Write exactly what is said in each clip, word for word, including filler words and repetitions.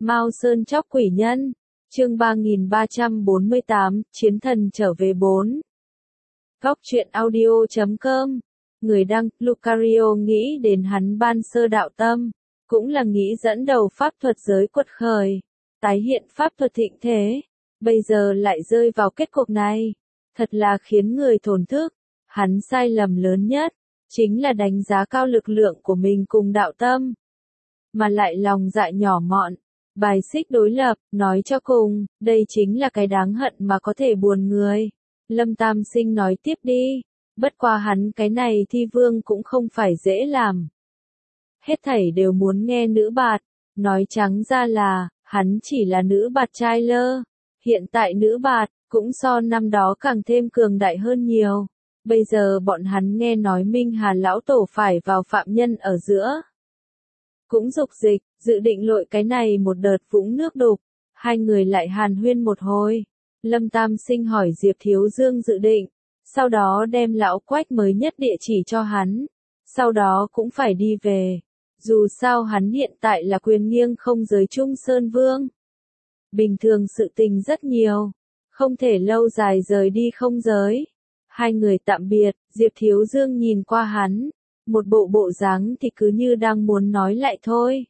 Mao Sơn chóc quỷ nhân, chương ba nghìn ba trăm bốn mươi tám, Chiến thần trở về bốn. Góc truyện audio chấm com, người đăng, Lucario nghĩ đến hắn ban sơ đạo tâm, cũng là nghĩ dẫn đầu pháp thuật giới quật khởi, tái hiện pháp thuật thịnh thế, bây giờ lại rơi vào kết cục này, thật là khiến người thổn thức. Hắn sai lầm lớn nhất, chính là đánh giá cao lực lượng của mình cùng đạo tâm, mà lại lòng dạ nhỏ mọn, bài xích đối lập, nói cho cùng, đây chính là cái đáng hận mà có thể buồn người. Lâm Tam Sinh nói tiếp đi, bất qua hắn cái này thi vương cũng không phải dễ làm. Hết thảy đều muốn nghe nữ bạt, nói trắng ra là, hắn chỉ là nữ bạt trai lơ, hiện tại nữ bạt, cũng so năm đó càng thêm cường đại hơn nhiều. Bây giờ bọn hắn nghe nói Minh Hà lão tổ phải vào phạm nhân ở giữa. Cũng dục dịch, dự định lội cái này một đợt vũng nước đục. Hai người lại hàn huyên một hồi. Lâm Tam Sinh hỏi Diệp Thiếu Dương dự định. Sau đó đem lão quách mới nhất địa chỉ cho hắn. Sau đó cũng phải đi về. Dù sao hắn hiện tại là quyền nghiêng không giới Trung Sơn Vương. Bình thường sự tình rất nhiều. Không thể lâu dài rời đi không giới. Hai người tạm biệt, Diệp Thiếu Dương nhìn qua hắn, một bộ bộ dáng thì cứ như đang muốn nói lại thôi.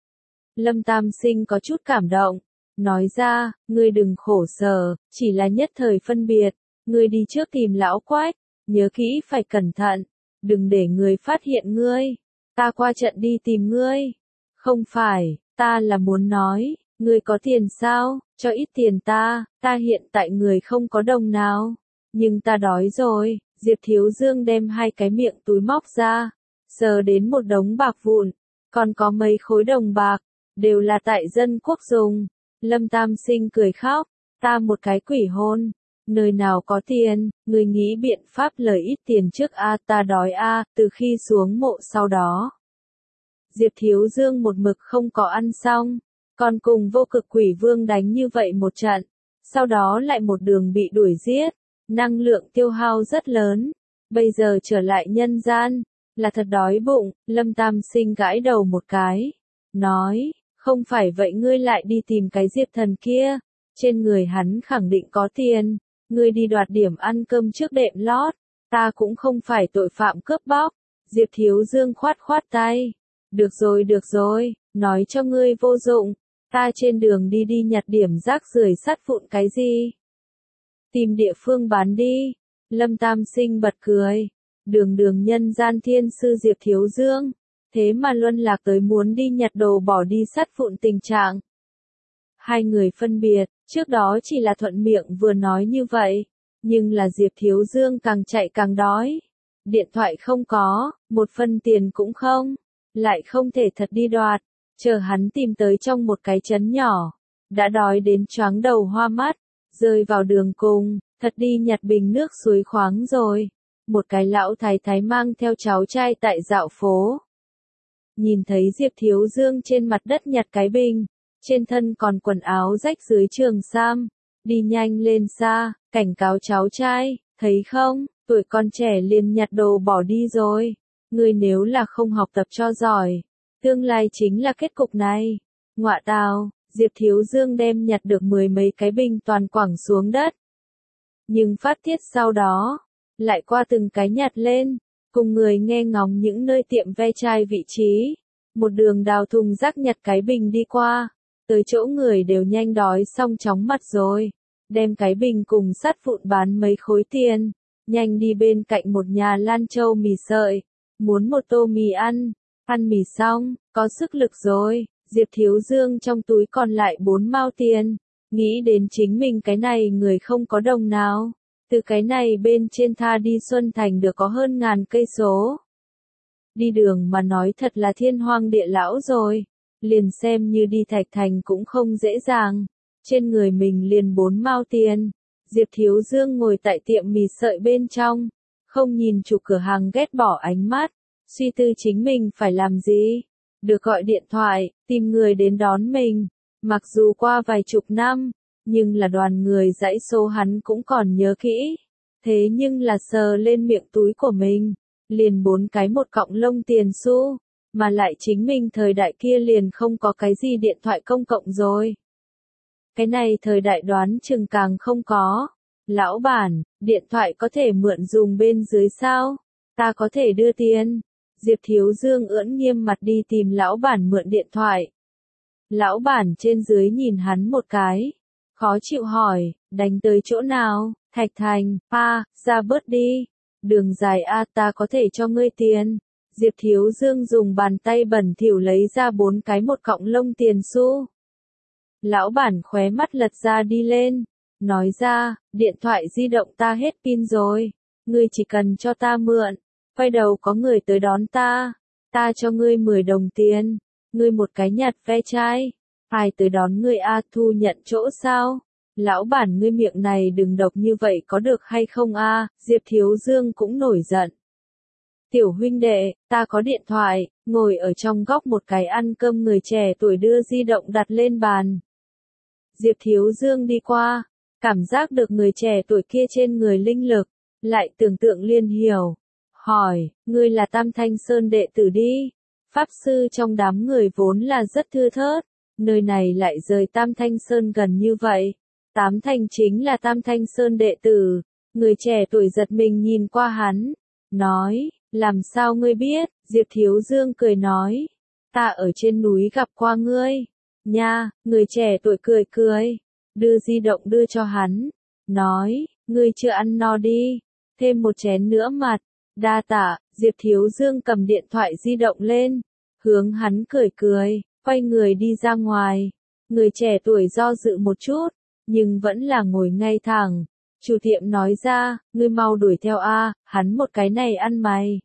Lâm Tam Sinh có chút cảm động, nói ra, ngươi đừng khổ sở, chỉ là nhất thời phân biệt, ngươi đi trước tìm lão quách, nhớ kỹ phải cẩn thận, đừng để người phát hiện ngươi, ta qua trận đi tìm ngươi. Không phải, ta là muốn nói, ngươi có tiền sao, cho ít tiền ta, ta hiện tại người không có đồng nào. Nhưng ta đói rồi, Diệp Thiếu Dương đem hai cái miệng túi móc ra, sờ đến một đống bạc vụn, còn có mấy khối đồng bạc, đều là tại dân quốc dùng. Lâm Tam Sinh cười khóc, ta một cái quỷ hôn, nơi nào có tiền, người nghĩ biện pháp lời ít tiền trước a, ta đói a, từ khi xuống mộ sau đó. Diệp Thiếu Dương một mực không có ăn xong, còn cùng vô cực quỷ vương đánh như vậy một trận, sau đó lại một đường bị đuổi giết. Năng lượng tiêu hao rất lớn, bây giờ trở lại nhân gian, là thật đói bụng. Lâm Tam Sinh gãi đầu một cái, nói, không phải vậy ngươi lại đi tìm cái Diệp thần kia, trên người hắn khẳng định có tiền, ngươi đi đoạt điểm ăn cơm trước đệm lót, ta cũng không phải tội phạm cướp bóc. Diệp Thiếu Dương khoát khoát tay, được rồi được rồi, nói cho ngươi vô dụng, ta trên đường đi đi nhặt điểm rác rưởi sắt vụn cái gì. Tìm địa phương bán đi. Lâm Tam Sinh bật cười. Đường đường nhân gian thiên sư Diệp Thiếu Dương. Thế mà luân lạc tới muốn đi nhặt đồ bỏ đi sắt vụn tình trạng. Hai người phân biệt, trước đó chỉ là thuận miệng vừa nói như vậy. Nhưng là Diệp Thiếu Dương càng chạy càng đói. Điện thoại không có, một phân tiền cũng không. Lại không thể thật đi đoạt. Chờ hắn tìm tới trong một cái trấn nhỏ. Đã đói đến choáng đầu hoa mắt. Rơi vào đường cùng, thật đi nhặt bình nước suối khoáng rồi. Một cái lão thái thái mang theo cháu trai tại dạo phố. Nhìn thấy Diệp Thiếu Dương trên mặt đất nhặt cái bình, trên thân còn quần áo rách dưới trường sam, đi nhanh lên xa, cảnh cáo cháu trai, thấy không, tuổi con trẻ liền nhặt đồ bỏ đi rồi. Người nếu là không học tập cho giỏi, tương lai chính là kết cục này. Ngọa tào. Diệp Thiếu Dương đem nhặt được mười mấy cái bình toàn quẳng xuống đất. Nhưng phát tiết sau đó, lại qua từng cái nhặt lên, cùng người nghe ngóng những nơi tiệm ve chai vị trí. Một đường đào thùng rác nhặt cái bình đi qua, tới chỗ người đều nhanh đói xong chóng mặt rồi. Đem cái bình cùng sắt vụn bán mấy khối tiền, nhanh đi bên cạnh một nhà Lan Châu mì sợi, muốn một tô mì ăn, ăn mì xong, có sức lực rồi. Diệp Thiếu Dương trong túi còn lại bốn mao tiền, nghĩ đến chính mình cái này người không có đồng nào, từ cái này bên trên tha đi Xuân Thành được có hơn ngàn cây số. Đi đường mà nói thật là thiên hoang địa lão rồi, liền xem như đi Thạch Thành cũng không dễ dàng, trên người mình liền bốn mao tiền. Diệp Thiếu Dương ngồi tại tiệm mì sợi bên trong, không nhìn chủ cửa hàng ghét bỏ ánh mắt, suy tư chính mình phải làm gì. Được gọi điện thoại, tìm người đến đón mình. Mặc dù qua vài chục năm, nhưng là đoàn người dãy số hắn cũng còn nhớ kỹ. Thế nhưng là sờ lên miệng túi của mình, liền bốn cái một cọng lông tiền xu. Mà lại chính mình thời đại kia liền không có cái gì điện thoại công cộng rồi. Cái này thời đại đoán chừng càng không có. Lão bản, điện thoại có thể mượn dùng bên dưới sao? Ta có thể đưa tiền. Diệp Thiếu Dương ưỡn nghiêm mặt đi tìm lão bản mượn điện thoại. Lão bản trên dưới nhìn hắn một cái. Khó chịu hỏi, đánh tới chỗ nào? Thạch Thành, pa, ra bớt đi. Đường dài a ta có thể cho ngươi tiền. Diệp Thiếu Dương dùng bàn tay bẩn thỉu lấy ra bốn cái một cọng lông tiền xu. Lão bản khóe mắt lật ra đi lên. Nói ra, điện thoại di động ta hết pin rồi. Ngươi chỉ cần cho ta mượn. Quay đầu có người tới đón ta. Ta cho ngươi mười đồng tiền. Ngươi một cái nhặt ve chai. Ai tới đón ngươi a thu nhận chỗ sao? Lão bản ngươi miệng này đừng độc như vậy có được hay không a? Diệp Thiếu Dương cũng nổi giận. Tiểu huynh đệ, ta có điện thoại, ngồi ở trong góc một cái ăn cơm người trẻ tuổi đưa di động đặt lên bàn. Diệp Thiếu Dương đi qua, cảm giác được người trẻ tuổi kia trên người linh lực, lại tưởng tượng liền hiểu. Hỏi, ngươi là Tam Thanh Sơn đệ tử đi. Pháp sư trong đám người vốn là rất thưa thớt, nơi này lại rời Tam Thanh Sơn gần như vậy. Tám Thành chính là Tam Thanh Sơn đệ tử. Người trẻ tuổi giật mình nhìn qua hắn, nói, làm sao ngươi biết? Diệp Thiếu Dương cười nói, ta ở trên núi gặp qua ngươi. Nha, người trẻ tuổi cười cười, đưa di động đưa cho hắn, nói, ngươi chưa ăn no đi, thêm một chén nữa mặt. Đa tạ. Diệp Thiếu Dương cầm điện thoại di động lên, hướng hắn cười cười, quay người đi ra ngoài. Người trẻ tuổi do dự một chút, nhưng vẫn là ngồi ngay thẳng. Chủ tiệm nói ra, ngươi mau đuổi theo a, hắn một cái này ăn mày.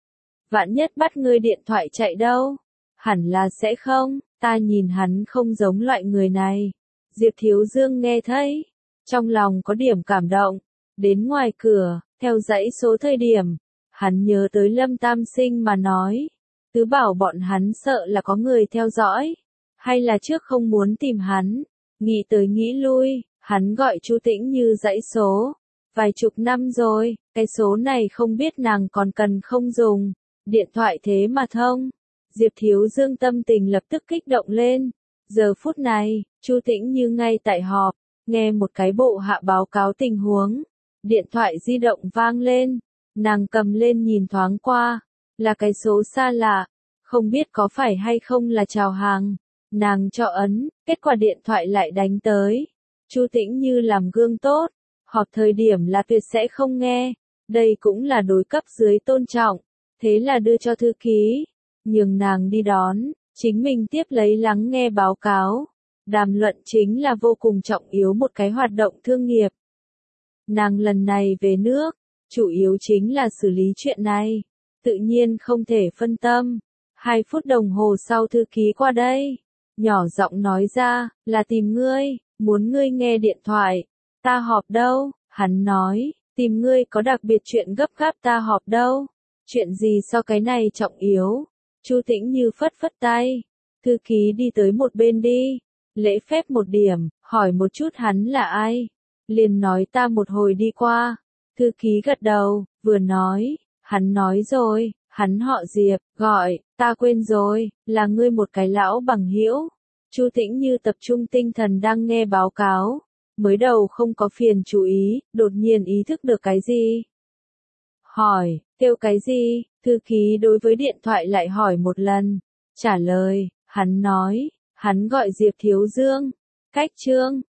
Vạn nhất bắt ngươi điện thoại chạy đâu? Hẳn là sẽ không, ta nhìn hắn không giống loại người này. Diệp Thiếu Dương nghe thấy, trong lòng có điểm cảm động. Đến ngoài cửa, theo dãy số thời điểm, hắn nhớ tới Lâm Tam Sinh mà nói. Tứ bảo bọn hắn sợ là có người theo dõi, hay là trước không muốn tìm hắn. Nghĩ tới nghĩ lui, hắn gọi Chu Tĩnh Như dãy số. Vài chục năm rồi, cái số này không biết nàng còn cần không dùng. Điện thoại thế mà thông. Diệp Thiếu Dương tâm tình lập tức kích động lên. Giờ phút này, Chu Tĩnh Như ngay tại họp, nghe một cái bộ hạ báo cáo tình huống. Điện thoại di động vang lên, nàng cầm lên nhìn thoáng qua, là cái số xa lạ, không biết có phải hay không là chào hàng. Nàng cho ấn, kết quả điện thoại lại đánh tới. Chu Tĩnh Như làm gương tốt, họp thời điểm là tuyệt sẽ không nghe, đây cũng là đối cấp dưới tôn trọng, thế là đưa cho thư ký, nhường nàng đi đón, chính mình tiếp lấy lắng nghe báo cáo. Đàm luận chính là vô cùng trọng yếu một cái hoạt động thương nghiệp. Nàng lần này về nước, chủ yếu chính là xử lý chuyện này, tự nhiên không thể phân tâm. Hai phút đồng hồ sau thư ký qua đây, nhỏ giọng nói ra, là tìm ngươi, muốn ngươi nghe điện thoại. Ta họp đâu? Hắn nói, tìm ngươi có đặc biệt chuyện gấp gáp ta họp đâu. Chuyện gì so cái này trọng yếu? Chu Tĩnh Như phất phất tay, thư ký đi tới một bên đi, lễ phép một điểm, hỏi một chút hắn là ai. Liền nói ta một hồi đi qua. Thư ký gật đầu, vừa nói, hắn nói rồi, hắn họ Diệp, gọi, ta quên rồi, là ngươi một cái lão bằng hữu. Chu Tĩnh Như tập trung tinh thần đang nghe báo cáo, mới đầu không có phiền chú ý, đột nhiên ý thức được cái gì. Hỏi, kêu cái gì? Thư ký đối với điện thoại lại hỏi một lần. Trả lời, hắn nói, hắn gọi Diệp Thiếu Dương. Cách Trương,